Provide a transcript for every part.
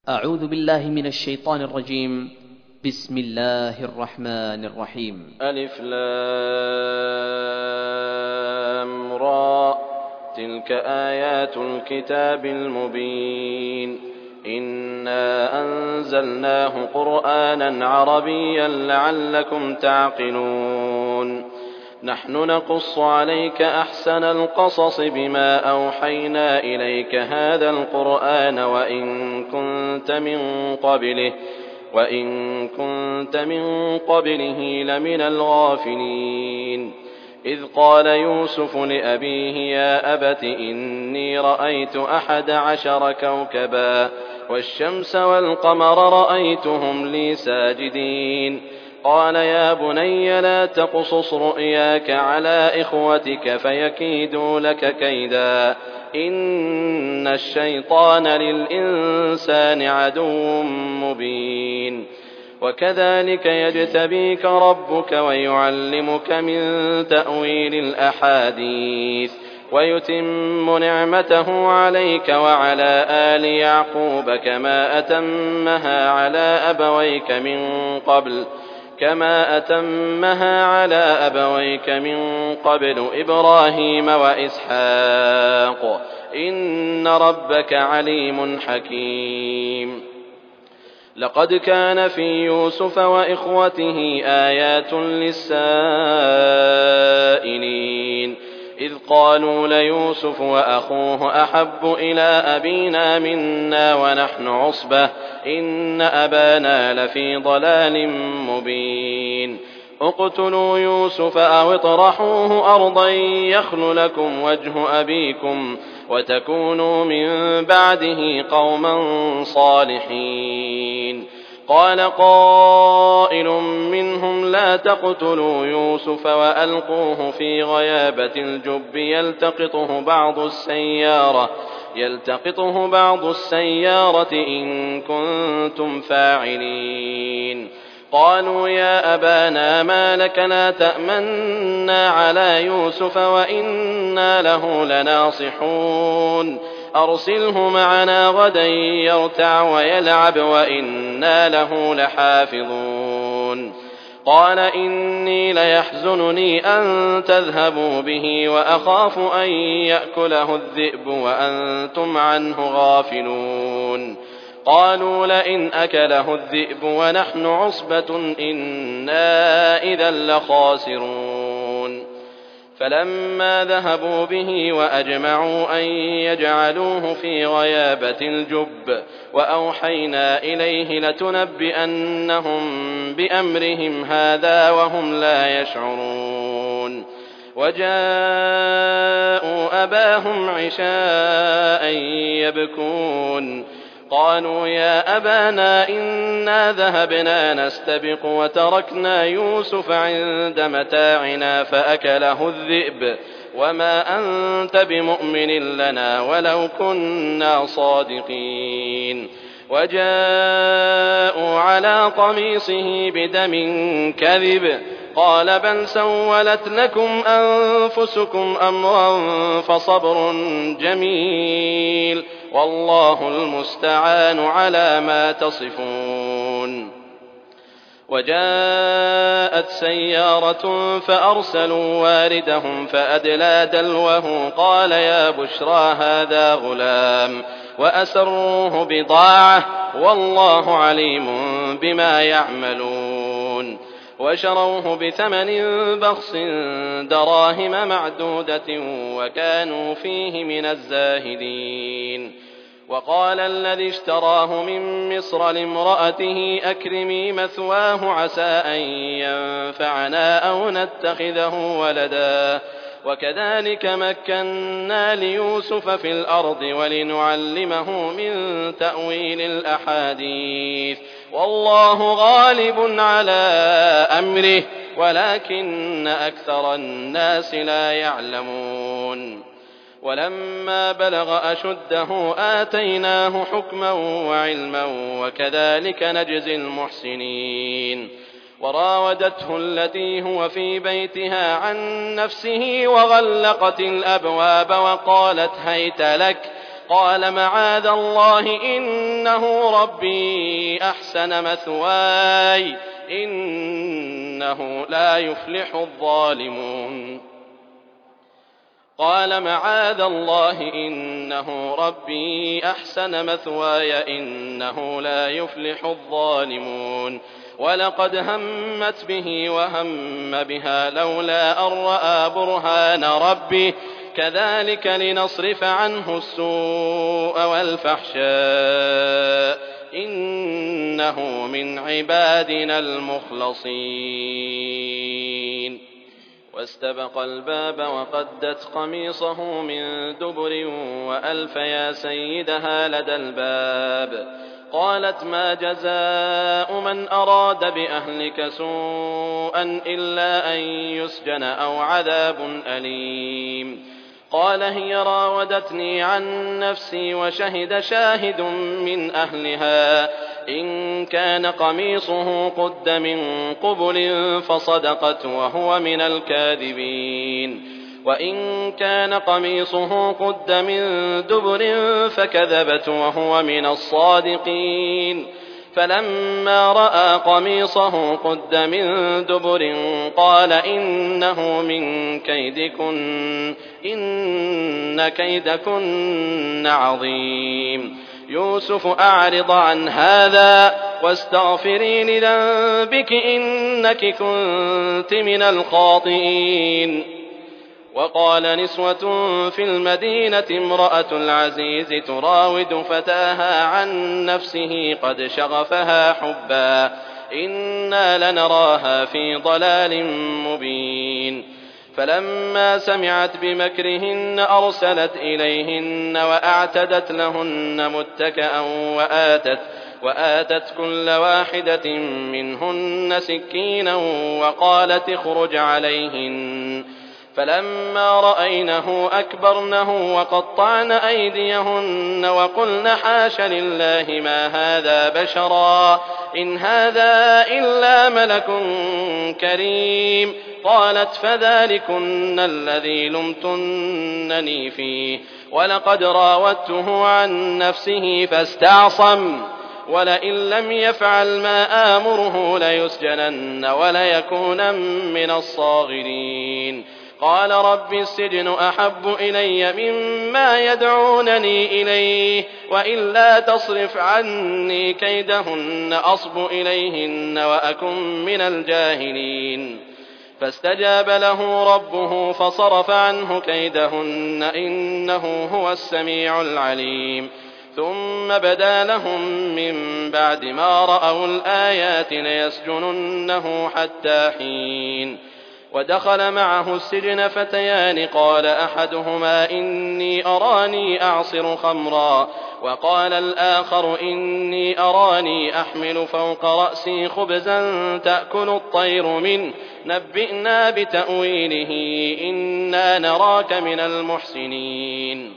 أعوذ بالله من الشيطان الرجيم. بسم الله الرحمن الرحيم. ألف لام را تلك آيات الكتاب المبين إنا أنزلناه قرآنا عربيا لعلكم تعقلون نحن نقص عليك أحسن القصص بما أوحينا إليك هذا القرآن وإن كنت من قبله لمن الغافلين إذ قال يوسف لأبيه يا أبت إني رأيت 11 كوكبا والشمس والقمر رأيتهم لي ساجدين قال يا بني لا تقصص رؤياك على إخوتك فيكيدوا لك كيدا إن الشيطان للإنسان عدو مبين وكذلك يجتبيك ربك ويعلمك من تأويل الأحاديث ويتم نعمته عليك وعلى آل يعقوب كما أتمها على أبويك من قبل إبراهيم وإسحاق إن ربك عليم حكيم لقد كان في يوسف وإخوته آيات للسائلين إذ قالوا ليوسف وأخوه أحب إلى أبينا منا ونحن عصبة إن أبانا لفي ضلال مبين اقتلوا يوسف أو اطرحوه أرضا يخل لكم وجه أبيكم وتكونوا من بعده قوما صالحين قال قائل منهم لا تقتلوا يوسف وألقوه في غيابة الجب يلتقطه بعض السيارة إن كنتم فاعلين قالوا يا أبانا ما لك لا تأمنا على يوسف وإنا له لناصحون أرسله معنا غدا يرتع ويلعب وإنا له لحافظون قال إني ليحزنني أن تذهبوا به وأخاف أن يأكله الذئب وأنتم عنه غافلون قالوا لئن أكله الذئب ونحن عصبة إنا إذا لخاسرون فلما ذهبوا به وأجمعوا أن يجعلوه في غيابة الجب وأوحينا إليه لتنبئنهم بأمرهم هذا وهم لا يشعرون وجاءوا أباهم عشاء يبكون قالوا يا أبانا إنا ذهبنا نستبق وتركنا يوسف عند متاعنا فأكله الذئب وما أنت بمؤمن لنا ولو كنا صادقين وجاءوا على قميصه بدم كذب قال بل سولت لكم أنفسكم أمرا فصبر جميل والله المستعان على ما تصفون وجاءت سيارة فأرسلوا واردهم فأدلى دلوه قال يا بشرى هذا غلام وأسروه بضاعة والله عليم بما يعملون وشروه بثمن بخس دراهم معدودة وكانوا فيه من الزاهدين وقال الذي اشتراه من مصر لامرأته أكرمي مثواه عسى أن ينفعنا أو نتخذه ولدا وكذلك مكنا ليوسف في الأرض ولنعلمه من تأويل الأحاديث والله غالب على أمره ولكن أكثر الناس لا يعلمون ولما بلغ أشده آتيناه حكما وعلما وكذلك نجزي المحسنين وراودته التي هو في بيتها عن نفسه وغلقت الأبواب وقالت هيت لك قال معاذ الله إنه ربي أحسن مثواي إنه لا يفلح الظالمون قال معاذ الله إنه ربي أحسن مثواي إنه لا يفلح الظالمون ولقد همت به وهم بها لولا أن رأى برهان ربه كذلك لنصرف عنه السوء والفحشاء إنه من عبادنا المخلصين واستبق الباب وقدت قميصه من دبر وألف يا سيدها لدى الباب قالت ما جزاء من أراد بأهلك سوءا إلا أن يسجن أو عذاب أليم قال هي راودتني عن نفسي وشهد شاهد من أهلها إن كان قميصه قد من قبل فصدقت وهو من الكاذبين وإن كان قميصه قد من دبر فكذبت وهو من الصادقين فلما رأى قميصه قد من دبر قال إنه من كيدكن إن كيدكن عظيم يوسف أعرض عن هذا واستغفري لذنبك إنك كنت من الخاطئين وقال نسوة في المدينة امرأة العزيز تراود فتاها عن نفسه قد شغفها حبا إنا لنراها في ضلال مبين فلما سمعت بمكرهن أرسلت إليهن وأعتدت لهن متكئا وآتت كل واحدة منهن سكينا وقالت اخرج عليهن فلما رأينه أكبرنه وقطعن أيديهن وقلن حاش لله ما هذا بشرا إن هذا إلا ملك كريم قالت فذلكن الذي لمتنني فيه ولقد راودته عن نفسه فاستعصم ولئن لم يفعل ما آمره ليسجنن وليكونن من الصاغرين قال رب السجن أحب إلي مما يدعونني إليه وإلا تصرف عني كيدهن أصب إليهن وأكن من الجاهلين فاستجاب له ربه فصرف عنه كيدهن إنه هو السميع العليم ثم بدا لهم من بعد ما رأوا الآيات ليسجننه حتى حين ودخل معه السجن فتيان قال أحدهما إني أراني أعصر خمرا وقال الآخر إني أراني أحمل فوق رأسي خبزا تأكل الطير منه نبئنا بتأويله إنا نراك من المحسنين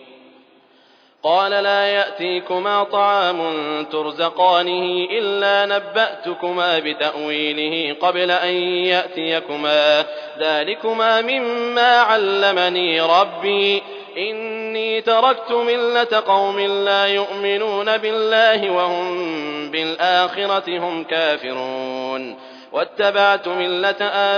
قال لا يأتيكما طعام ترزقانه إلا نبأتكما بتأويله قبل أن يأتيكما ذلكما مما علمني ربي إني تركت ملة قوم لا يؤمنون بالله وهم بالآخرة هم كافرون واتبعت ملة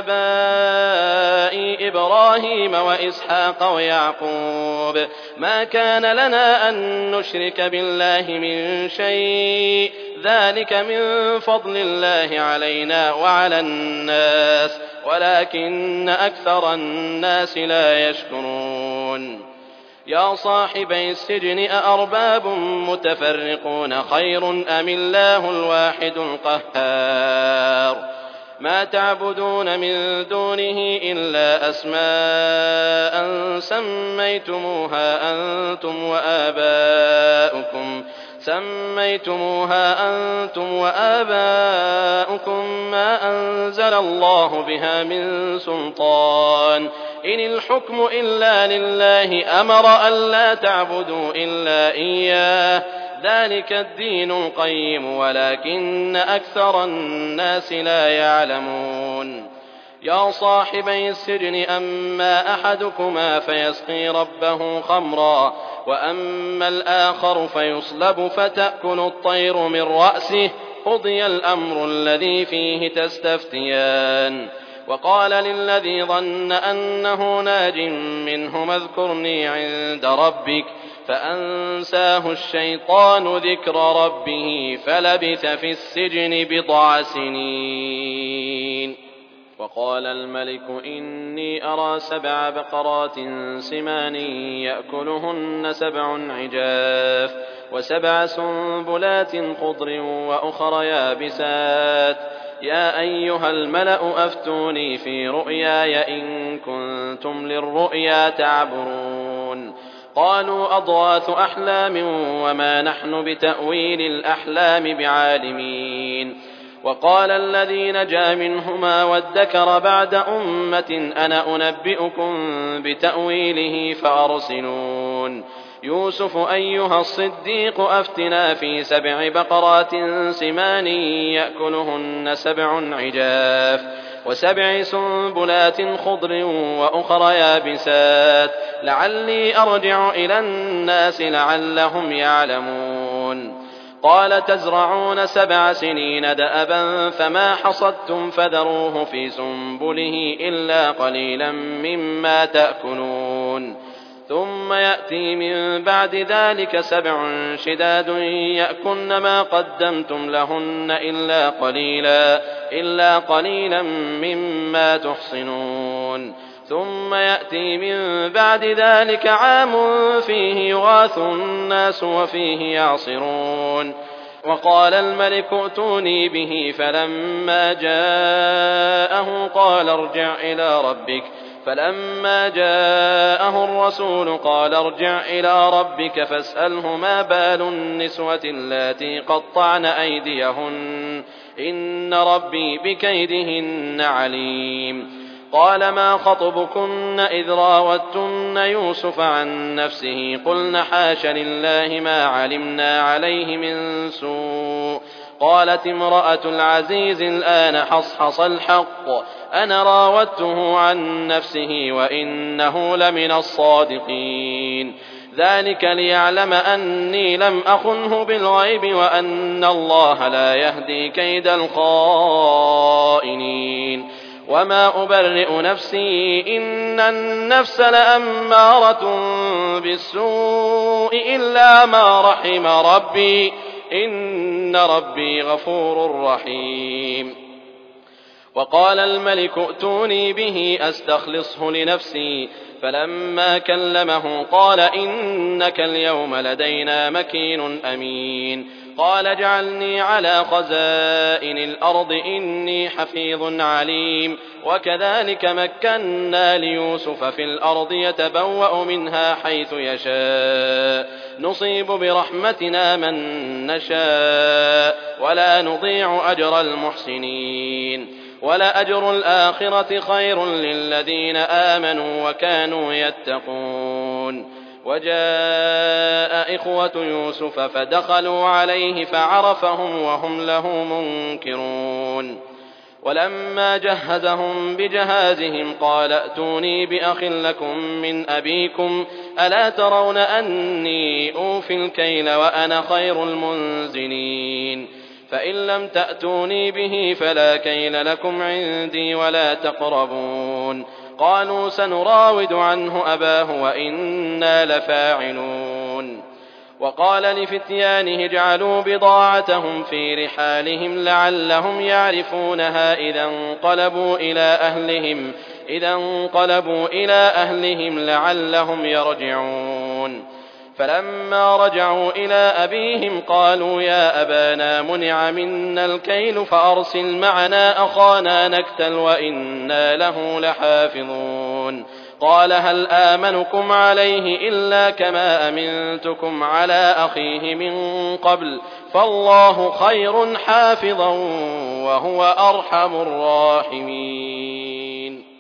آبائي إبراهيم وإسحاق ويعقوب ما كان لنا أن نشرك بالله من شيء ذلك من فضل الله علينا وعلى الناس ولكن أكثر الناس لا يشكرون يا صاحبي السجن أأرباب متفرقون خير أم الله الواحد القهار ما تعبدون من دونه إلا أسماء سميتموها أنتم وآباؤكم ما أنزل الله بها من سلطان إن الحكم إلا لله أمر ألا تعبدوا إلا إياه ذلك الدين القيم ولكن أكثر الناس لا يعلمون يا صاحبي السجن أما أحدكما فيسقي ربه خمرا وأما الآخر فيصلب فتأكل الطير من رأسه قضي الأمر الذي فيه تستفتيان. وقال للذي ظن أنه ناج منهما اذكرني عند ربك فأنساه الشيطان ذكر ربه فلبث في السجن بضع سنين. وقال الملك إني أرى 7 بقرات سمان يأكلهن 7 عجاف و7 سنبلات خضر وأخر يابسات يا أيها الملأ أفتوني في رؤياي إن كنتم للرؤيا تعبرون. قالوا أضغاث أحلام وما نحن بتأويل الأحلام بعالمين. وقال الذي نجا منهما وادكر بعد أمة أنا أنبئكم بتأويله فأرسلون. يوسف أيها الصديق أفتنا في 7 بقرات سمان يأكلهن 7 عجاف و7 سنبلات خضر وأخر يابسات لعلي أرجع إلى الناس لعلهم يعلمون. قال تزرعون 7 سنين دأبا فما حصدتم فذروه في سنبله إلا قليلا مما تأكلون. ثم يأتي من بعد ذلك 7 شداد يأكلن ما قدمتم لهن إلا قليلا مما تحصنون. ثم يأتي من بعد ذلك عام فيه يغاث الناس وفيه يعصرون. وقال الملك ائتوني به فلما جاءه قال ارجع إلى ربك فلما جاءه الرسول قال ارجع إلى ربك فاسأله ما بال النسوة اللاتي قطعن أيديهن إن ربي بكيدهن عليم. قال ما خطبكن إذ راوتن يوسف عن نفسه قلن حاش لله ما علمنا عليه من سوء. قالت امرأة العزيز الآن حصحص الحق أنا راودته عن نفسه وإنه لمن الصادقين. ذلك ليعلم أني لم أخنه بالغيب وأن الله لا يهدي كيد الخائنين. وما أبرئ نفسي إن النفس لأمارة بالسوء إلا ما رحم ربي إن ربي غفور رحيم. وقال الملك ائتوني به أستخلصه لنفسي فلما كلمه قال إنك اليوم لدينا مكين أمين. قال اجعلني على خزائن الأرض إني حفيظ عليم. وكذلك مكنا ليوسف في الأرض يتبوأ منها حيث يشاء نصيب برحمتنا من نشاء ولا نضيع أجر المحسنين. ولأجر الآخرة خير للذين آمنوا وكانوا يتقون. وجاء إخوة يوسف فدخلوا عليه فعرفهم وهم له منكرون. ولما جهزهم بجهازهم قال ائتوني بأخ لكم من أبيكم ألا ترون أني أوفي الكيل وأنا خير المنزلين. فإن لم تأتوني به فلا كيل لكم عندي ولا تقربون. قالوا سنراود عنه أباه وإنا لفاعلون. وقال لفتيانه اجعلوا بضاعتهم في رحالهم لعلهم يعرفونها إذا انقلبوا إلى أهلهم لعلهم يرجعون. فلما رجعوا إلى أبيهم قالوا يا أبانا منع منا الكيل فأرسل معنا أخانا نكتل وإنا له لحافظون. قال هل آمنكم عليه إلا كما أمنتكم على أخيه من قبل فالله خير حافظا وهو أرحم الراحمين.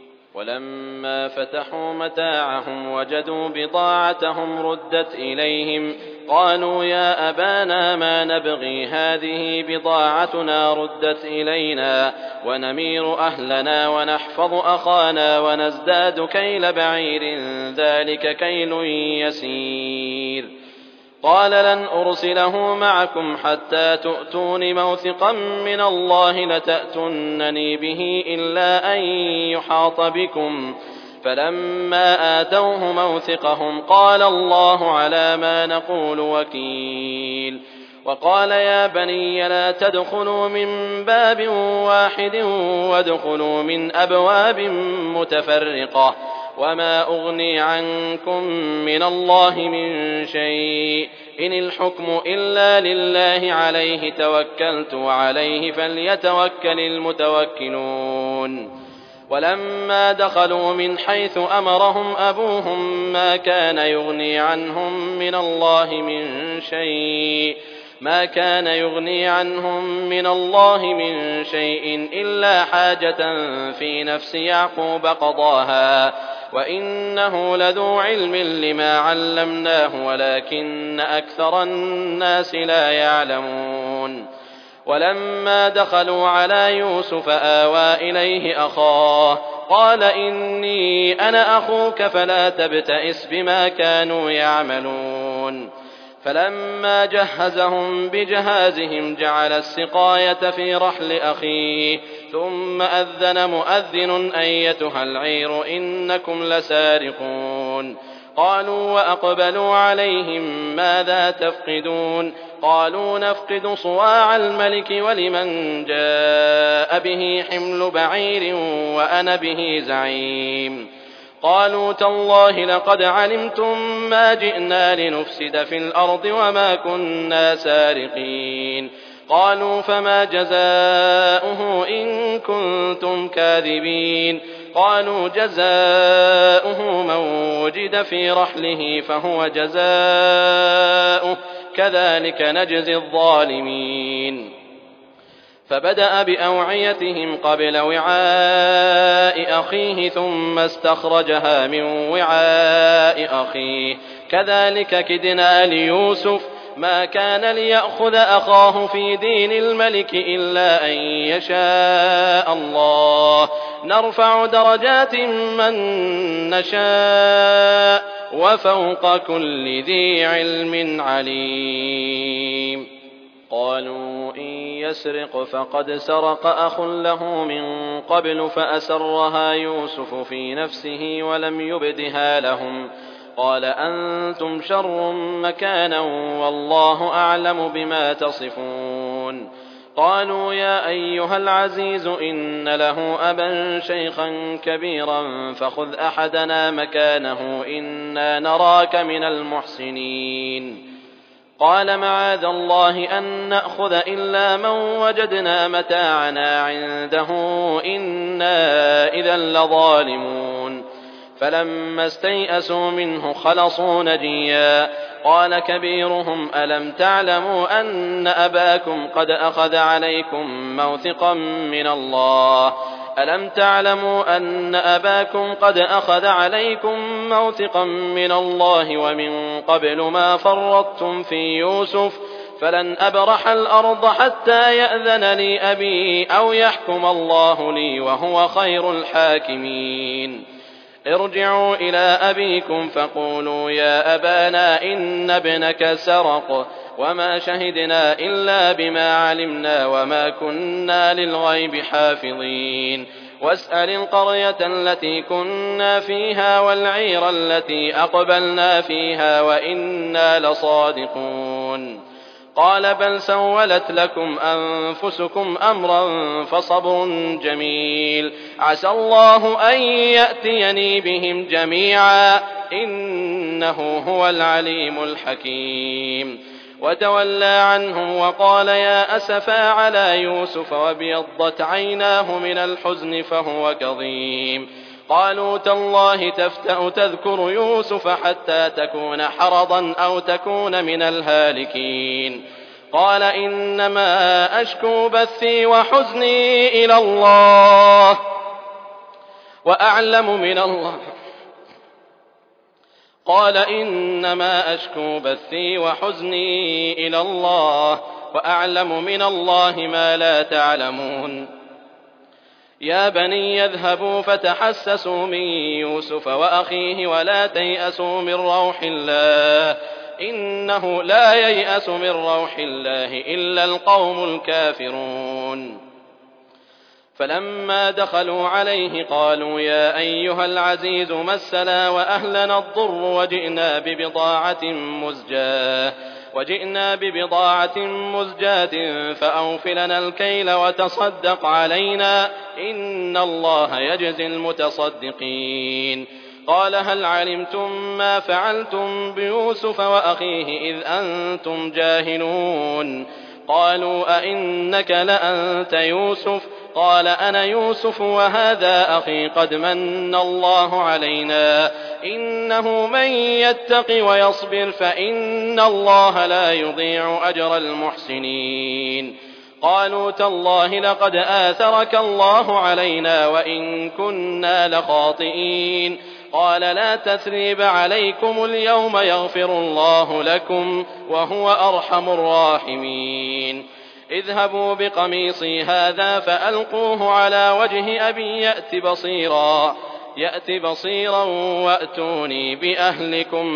ولما فتحوا متاعهم وجدوا بضاعتهم ردت إليهم قالوا يا أبانا ما نبغي هذه بضاعتنا ردت إلينا ونمير أهلنا ونحفظ أخانا ونزداد كيل بعير ذلك كيل يسير. قال لن أرسله معكم حتى تؤتون موثقا من الله لتأتونني به إلا أن يحاط بكم. فلما آتوه موثقهم قال الله على ما نقول وكيل. وقال يا بني لا تدخلوا من باب واحد وادخلوا من أبواب متفرقة وما أغني عنكم من الله من شيء إن الحكم إلا لله عليه توكلت وعليه فليتوكل المتوكلون. ولما دخلوا من حيث أمرهم أبوهم ما كان يغني عنهم من الله من شيء إلا حاجة في نفس يعقوب قضاها وإنه لذو علم لما علمناه ولكن أكثر الناس لا يعلمون. ولما دخلوا على يوسف آوى إليه أخاه قال إني أنا أخوك فلا تبتئس بما كانوا يعملون. فلما جهزهم بجهازهم جعل السقاية في رحل أخيه ثم أذن مؤذن أيتها العير إنكم لسارقون. قالوا وأقبلوا عليهم ماذا تفقدون قالوا نفقد صواع الملك ولمن جاء به حمل بعير وأنا به زعيم. قالوا تالله لقد علمتم ما جئنا لنفسد في الأرض وما كنا سارقين. قالوا فما جزاؤه إن كنتم كاذبين. قالوا جزاؤه من وجد في رحله فهو جزاؤه كذلك نجزي الظالمين. فبدأ بأوعيتهم قبل وعاء أخيه ثم استخرجها من وعاء أخيه كذلك كدنا ليوسف ما كان ليأخذ أخاه في دين الملك إلا أن يشاء الله نرفع درجات من نشاء وفوق كل ذي علم عليم. قالوا إن يسرق فقد سرق أخ له من قبل فأسرها يوسف في نفسه ولم يبدها لهم قال أنتم شر مكانا والله أعلم بما تصفون. قالوا يا أيها العزيز إن له أبا شيخا كبيرا فخذ أحدنا مكانه إنا نراك من المحسنين. قال معاذ الله أن نأخذ إلا من وجدنا متاعنا عنده إنا إذا لظالمون. فلما استيئسوا منه خلصوا نجيا. قال كبيرهم ألم تعلموا أن أباكم قد أخذ عليكم موثقا من الله ومن قبل ما فرطتم في يوسف فلن أبرح الأرض حتى يأذن لي أبي أو يحكم الله لي وهو خير الحاكمين. ارجعوا إلى أبيكم فقولوا يا أبانا إن ابنك سرق وما شهدنا إلا بما علمنا وما كنا للغيب حافظين. واسأل القرية التي كنا فيها والعير التي أقبلنا فيها وإنا لصادقون. قال بل سولت لكم أنفسكم أمرا فصبر جميل عسى الله أن يأتيني بهم جميعا إنه هو العليم الحكيم. وتولى عنهم وقال يا أسفا على يوسف وابيضت عيناه من الحزن فهو كظيم. قالوا تالله تفتأ تذكر يوسف حتى تكون حرضا أو تكون من الهالكين. قال إنما أشكو بثي وحزني إلى الله قال إنما أشكو بثي وحزني إلى الله وأعلم من الله ما لا تعلمون. يا بني يذهبوا فتحسسوا من يوسف وأخيه ولا تيأسوا من روح الله إنه لا ييأس من روح الله إلا القوم الكافرون. فلما دخلوا عليه قالوا يا أيها العزيز مسنا وأهلنا الضر وجئنا ببضاعة مزجاة فأوف لنا الكيل وتصدق علينا إن الله يجزي المتصدقين. قال هل علمتم ما فعلتم بيوسف وأخيه إذ أنتم جاهلون؟ قالوا أئنك لأنت يوسف؟ قال أنا يوسف وهذا أخي قد من الله علينا إنه من يتق ويصبر فإن الله لا يضيع أجر المحسنين. قالوا تالله لقد آثرك الله علينا وإن كنا لخاطئين. قال لا تثريب عليكم اليوم يغفر الله لكم وهو أرحم الراحمين. اذهبوا بقميصي هذا فألقوه على وجه أبي يأت بصيرا وأتوني بأهلكم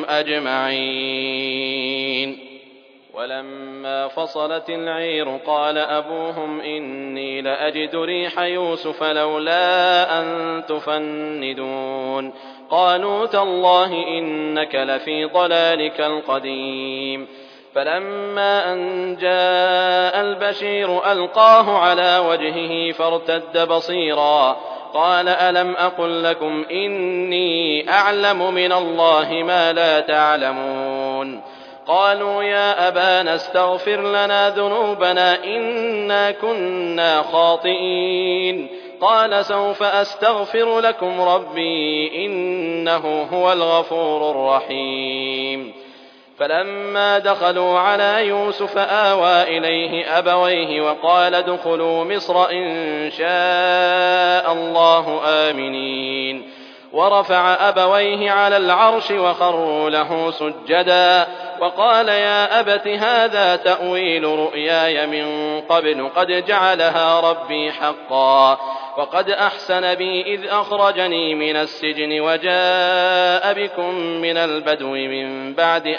أجمعين. ولما فصلت العير قال أبوهم إني لأجد ريح يوسف لولا أن تفندون. قالوا تالله إنك لفي ضلالك القديم. فلما أن جاء البشير ألقاه على وجهه فارتد بصيرا قال ألم أقل لكم إني أعلم من الله ما لا تعلمون؟ قالوا يا أبانا استغفر لنا ذنوبنا إنا كنا خاطئين. قال سوف أستغفر لكم ربي إنه هو الغفور الرحيم. فلما دخلوا على يوسف آوى إليه أبويه وقال ادخلوا مصر إن شاء الله آمنين. ورفع أبويه على العرش وخروا له سجدا وقال يا أبت هذا تأويل رؤياي من قبل قد جعلها ربي حقا وقد أحسن بي إذ أخرجني من السجن وجاء بكم من البدو من بعد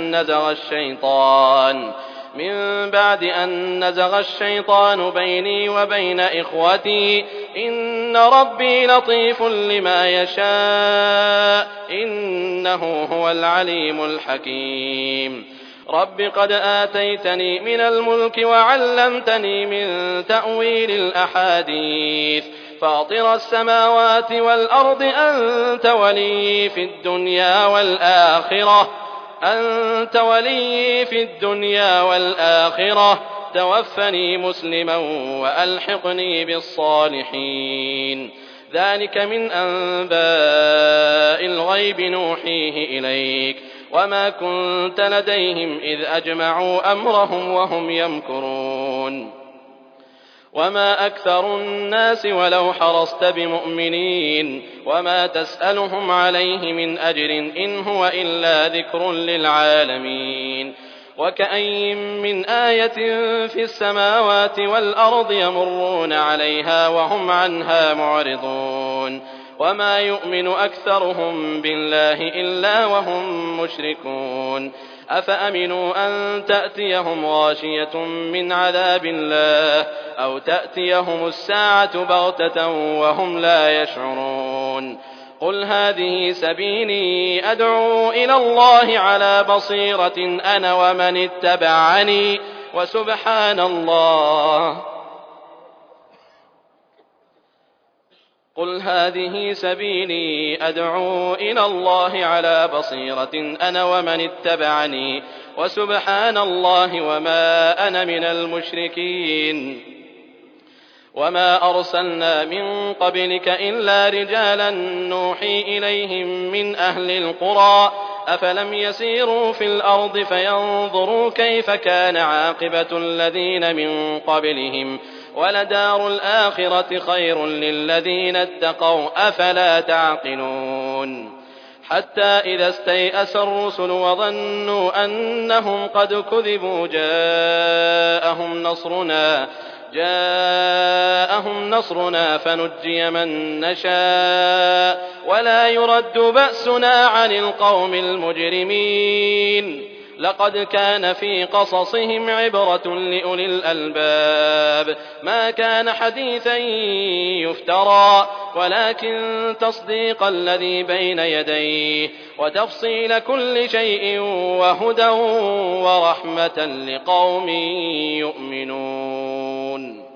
أن نزغ الشيطان بيني وبين إخوتي إن ربي لطيف لما يشاء إنه هو العليم الحكيم. رب قد آتيتني من الملك وعلمتني من تأويل الأحاديث فاطر السماوات والأرض أنت ولي في الدنيا والآخرة توفني مسلما وألحقني بالصالحين. ذلك من أنباء الغيب نوحيه إليك وما كنت لديهم إذ أجمعوا أمرهم وهم يمكرون. وما أكثر الناس ولو حرصت بمؤمنين وما تسألهم عليه من أجر إن هو إلا ذكر للعالمين. وكأين من آية في السماوات والأرض يمرون عليها وهم عنها معرضون وما يؤمن أكثرهم بالله إلا وهم مشركون. أفأمنوا أن تأتيهم غاشية من عذاب الله أو تأتيهم الساعة بغتة وهم لا يشعرون. قل هذه سبيلي أدعو إلى الله على بصيرة أنا ومن اتبعني وسبحان الله وما أنا من المشركين. وما أرسلنا من قبلك إلا رجالا نوحي إليهم من أهل القرى أفلم يسيروا في الأرض فينظروا كيف كان عاقبة الذين من قبلهم ولدار الآخرة خير للذين اتقوا أفلا تعقلون. حتى إذا استيأس الرسل وظنوا أنهم قد كذبوا جاءهم نصرنا فنجي من نشاء ولا يرد بأسنا عن القوم المجرمين. لقد كان في قصصهم عبرة لأولي الألباب ما كان حديثا يفترى ولكن تصديق الذي بين يديه وتفصيل كل شيء وهدى ورحمة لقوم يؤمنون.